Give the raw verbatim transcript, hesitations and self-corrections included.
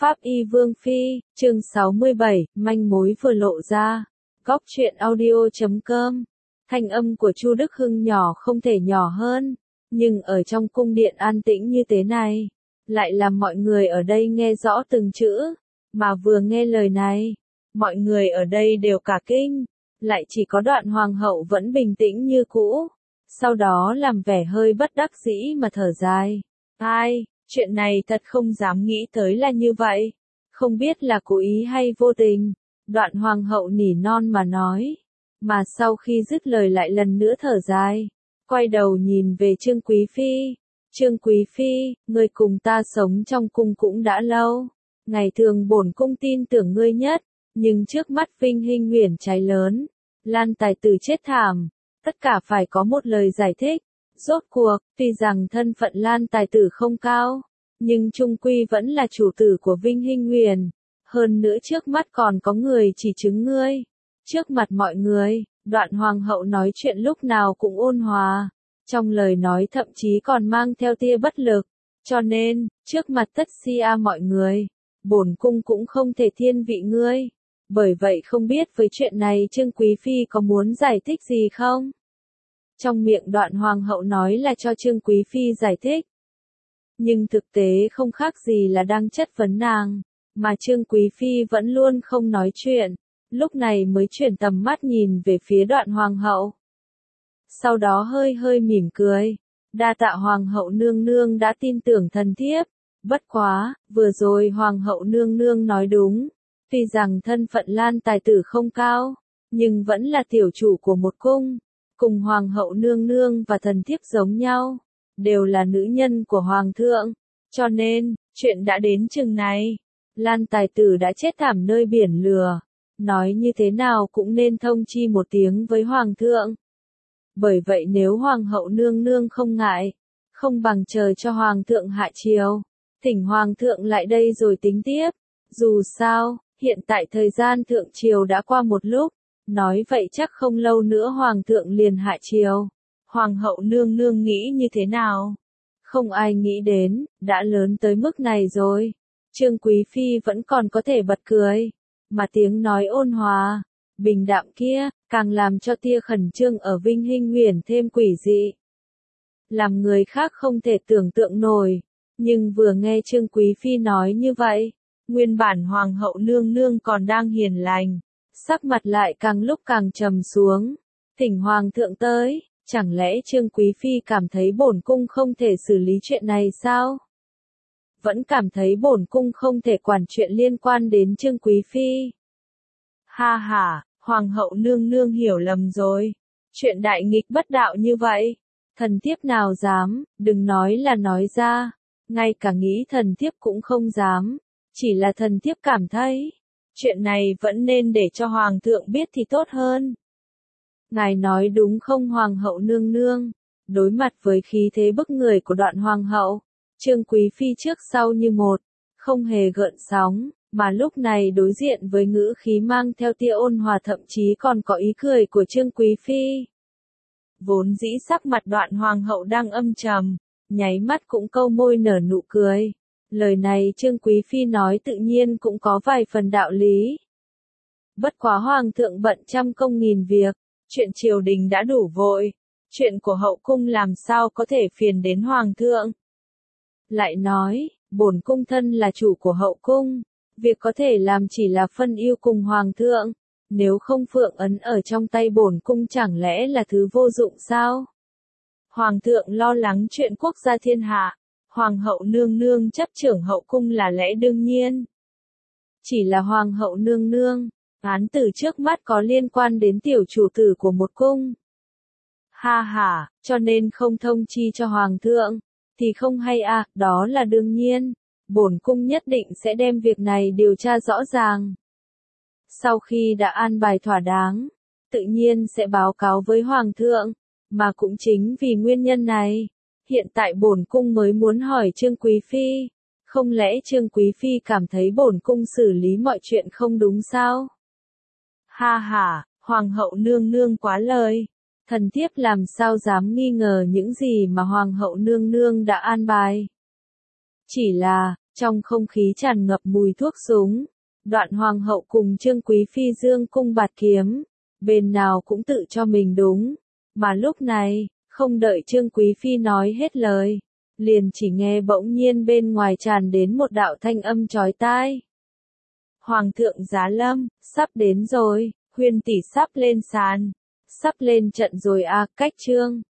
Pháp Y Vương Phi, chương sáu mươi bảy, manh mối vừa lộ ra. Góc truyện audio chấm com. Thanh âm của Chu Đức Hưng nhỏ không thể nhỏ hơn, nhưng ở trong cung điện an tĩnh như thế này, lại làm mọi người ở đây nghe rõ từng chữ, mà vừa nghe lời này, mọi người ở đây đều cả kinh, lại chỉ có Đoạn Hoàng hậu vẫn bình tĩnh như cũ, sau đó làm vẻ hơi bất đắc dĩ mà thở dài. Ai, chuyện này thật không dám nghĩ tới là như vậy, không biết là cố ý hay vô tình, Đoạn Hoàng hậu nỉ non mà nói, mà sau khi dứt lời lại lần nữa thở dài, quay đầu nhìn về Trương Quý Phi. Trương Quý Phi, ngươi cùng ta sống trong cung cũng đã lâu, ngày thường bổn cung tin tưởng ngươi nhất, nhưng trước mắt Vinh Hinh Huyền cháy lớn, Lan tài tử chết thảm, tất cả phải có một lời giải thích. Rốt cuộc, tuy rằng thân phận Lan tài tử không cao, nhưng chung quy vẫn là chủ tử của Vinh Hinh Huyền, hơn nữa trước mắt còn có người chỉ chứng ngươi. Trước mặt mọi người, Đoạn Hoàng hậu nói chuyện lúc nào cũng ôn hòa, trong lời nói thậm chí còn mang theo tia bất lực, cho nên, trước mặt tất sia mọi người, bổn cung cũng không thể thiên vị ngươi. Bởi vậy không biết với chuyện này Trương Quý Phi có muốn giải thích gì không? Trong miệng Đoạn Hoàng hậu nói là cho Trương Quý Phi giải thích, nhưng thực tế không khác gì là đang chất vấn nàng, mà Trương Quý Phi vẫn luôn không nói chuyện, lúc này mới chuyển tầm mắt nhìn về phía Đoạn Hoàng hậu. Sau đó hơi hơi mỉm cười, đa tạ Hoàng hậu nương nương đã tin tưởng thần thiếp, bất quá, vừa rồi Hoàng hậu nương nương nói đúng, tuy rằng thân phận Lan tài tử không cao, nhưng vẫn là tiểu chủ của một cung, cùng Hoàng hậu nương nương và thần thiếp giống nhau, đều là nữ nhân của Hoàng thượng, cho nên, chuyện đã đến chừng này, Lan tài tử đã chết thảm nơi biển lửa, nói như thế nào cũng nên thông chi một tiếng với Hoàng thượng. Bởi vậy nếu Hoàng hậu nương nương không ngại, không bằng chờ cho Hoàng thượng hạ triều, thỉnh Hoàng thượng lại đây rồi tính tiếp, dù sao, hiện tại thời gian thượng triều đã qua một lúc, nói vậy chắc không lâu nữa Hoàng thượng liền hạ triều. Hoàng hậu nương nương nghĩ như thế nào? Không ai nghĩ đến, đã lớn tới mức này rồi. Trương Quý Phi vẫn còn có thể bật cười, mà tiếng nói ôn hòa, bình đạm kia, càng làm cho tia khẩn trương ở Vinh Hinh Huyền thêm quỷ dị. Làm người khác không thể tưởng tượng nổi, nhưng vừa nghe Trương Quý Phi nói như vậy, nguyên bản Hoàng hậu nương nương còn đang hiền lành, sắc mặt lại càng lúc càng trầm xuống, thỉnh Hoàng thượng tới, chẳng lẽ Trương Quý Phi cảm thấy bổn cung không thể xử lý chuyện này sao? Vẫn cảm thấy bổn cung không thể quản chuyện liên quan đến Trương Quý Phi. Ha ha, Hoàng hậu nương nương hiểu lầm rồi, chuyện đại nghịch bất đạo như vậy, thần thiếp nào dám, đừng nói là nói ra, ngay cả nghĩ thần thiếp cũng không dám, chỉ là thần thiếp cảm thấy, chuyện này vẫn nên để cho Hoàng thượng biết thì tốt hơn. Ngài nói đúng không Hoàng hậu nương nương? Đối mặt với khí thế bức người của Đoạn Hoàng hậu, Trương Quý Phi trước sau như một, không hề gợn sóng, mà lúc này đối diện với ngữ khí mang theo tia ôn hòa thậm chí còn có ý cười của Trương Quý Phi. Vốn dĩ sắc mặt Đoạn Hoàng hậu đang âm trầm, nháy mắt cũng câu môi nở nụ cười. Lời này Trương Quý Phi nói tự nhiên cũng có vài phần đạo lý. Bất quá Hoàng thượng bận trăm công nghìn việc, chuyện triều đình đã đủ vội, chuyện của hậu cung làm sao có thể phiền đến Hoàng thượng. Lại nói, bổn cung thân là chủ của hậu cung, việc có thể làm chỉ là phân ưu cùng Hoàng thượng, nếu không phượng ấn ở trong tay bổn cung chẳng lẽ là thứ vô dụng sao? Hoàng thượng lo lắng chuyện quốc gia thiên hạ, Hoàng hậu nương nương chấp trưởng hậu cung là lẽ đương nhiên. Chỉ là Hoàng hậu nương nương, án tử trước mắt có liên quan đến tiểu chủ tử của một cung. Ha ha, cho nên không thông chi cho Hoàng thượng, thì không hay à, đó là đương nhiên, bổn cung nhất định sẽ đem việc này điều tra rõ ràng. Sau khi đã an bài thỏa đáng, tự nhiên sẽ báo cáo với Hoàng thượng, mà cũng chính vì nguyên nhân này, hiện tại bổn cung mới muốn hỏi Trương Quý Phi, không lẽ Trương Quý Phi cảm thấy bổn cung xử lý mọi chuyện không đúng sao? Ha ha, Hoàng hậu nương nương quá lời, thần thiếp làm sao dám nghi ngờ những gì mà Hoàng hậu nương nương đã an bài. Chỉ là, Trong không khí tràn ngập mùi thuốc súng, Đoạn Hoàng hậu cùng Trương Quý Phi dương cung bạt kiếm, bên nào cũng tự cho mình đúng. Mà lúc này, không đợi Trương Quý Phi nói hết lời, liền chỉ nghe bỗng nhiên bên ngoài tràn đến một đạo thanh âm chói tai. Hoàng thượng giá lâm, sắp đến rồi, Huyền tỷ sắp lên sàn, sắp lên trận rồi à, cách trương.